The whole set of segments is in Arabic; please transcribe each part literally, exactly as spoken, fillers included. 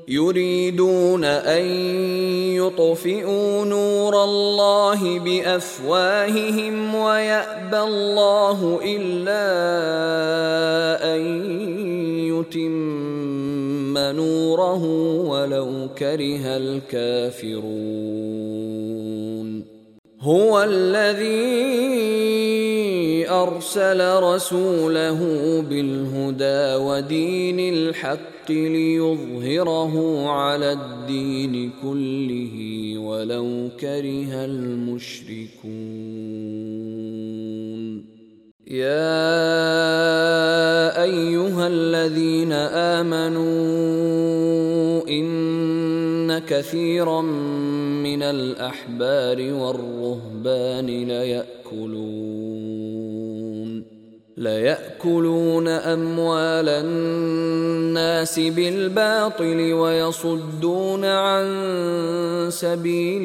يريدون أن يطفئوا نور الله بأفواههم ويأبى الله إلا أن يتم نوره ولو كره الكافرون. هو الذي أرسل رسوله بالهدى ودين الحق ليظهره على الدين كله ولو كره المشركون. يا أيها الذين آمنوا إن كثيرا من الأحبار والرهبان ليأكلون ليأكلون أموال الناس بالباطل ويصدون عن سبيل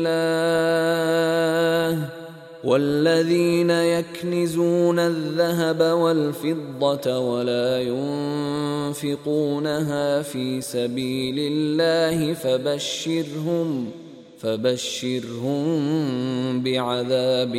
الله والذين يكنزون الذهب والفضة ولا ينفقونها في سبيل الله فبشرهم فبشرهم بعذاب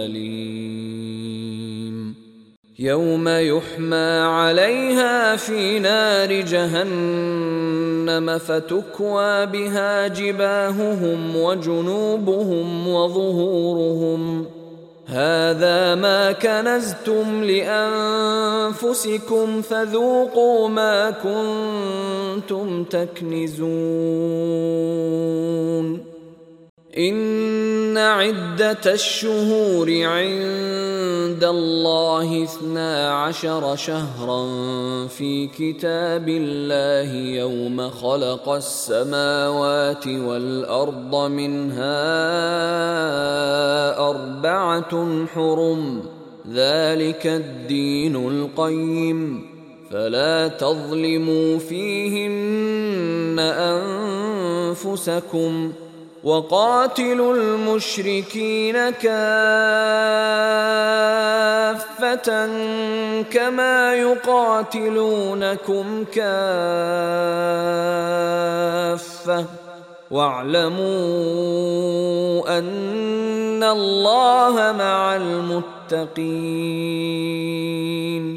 أليم. يوم يحمى عليها في نار جهنم فتكوى بها جباههم وجنوبهم وظهورهم هذا ما كنزتم لأنفسكم فذوقوا ما كنتم تكنزون. إن عدة الشهور عند الله اثنا عشر شهرا في كتاب الله يوم خلق السماوات والأرض منها أربعة حرم ذلك الدين القيم فلا تظلموا فيهن أنفسكم وقاتلوا المشركين كافة كما يقاتلونكم كافة واعلموا أن الله مع المتقين.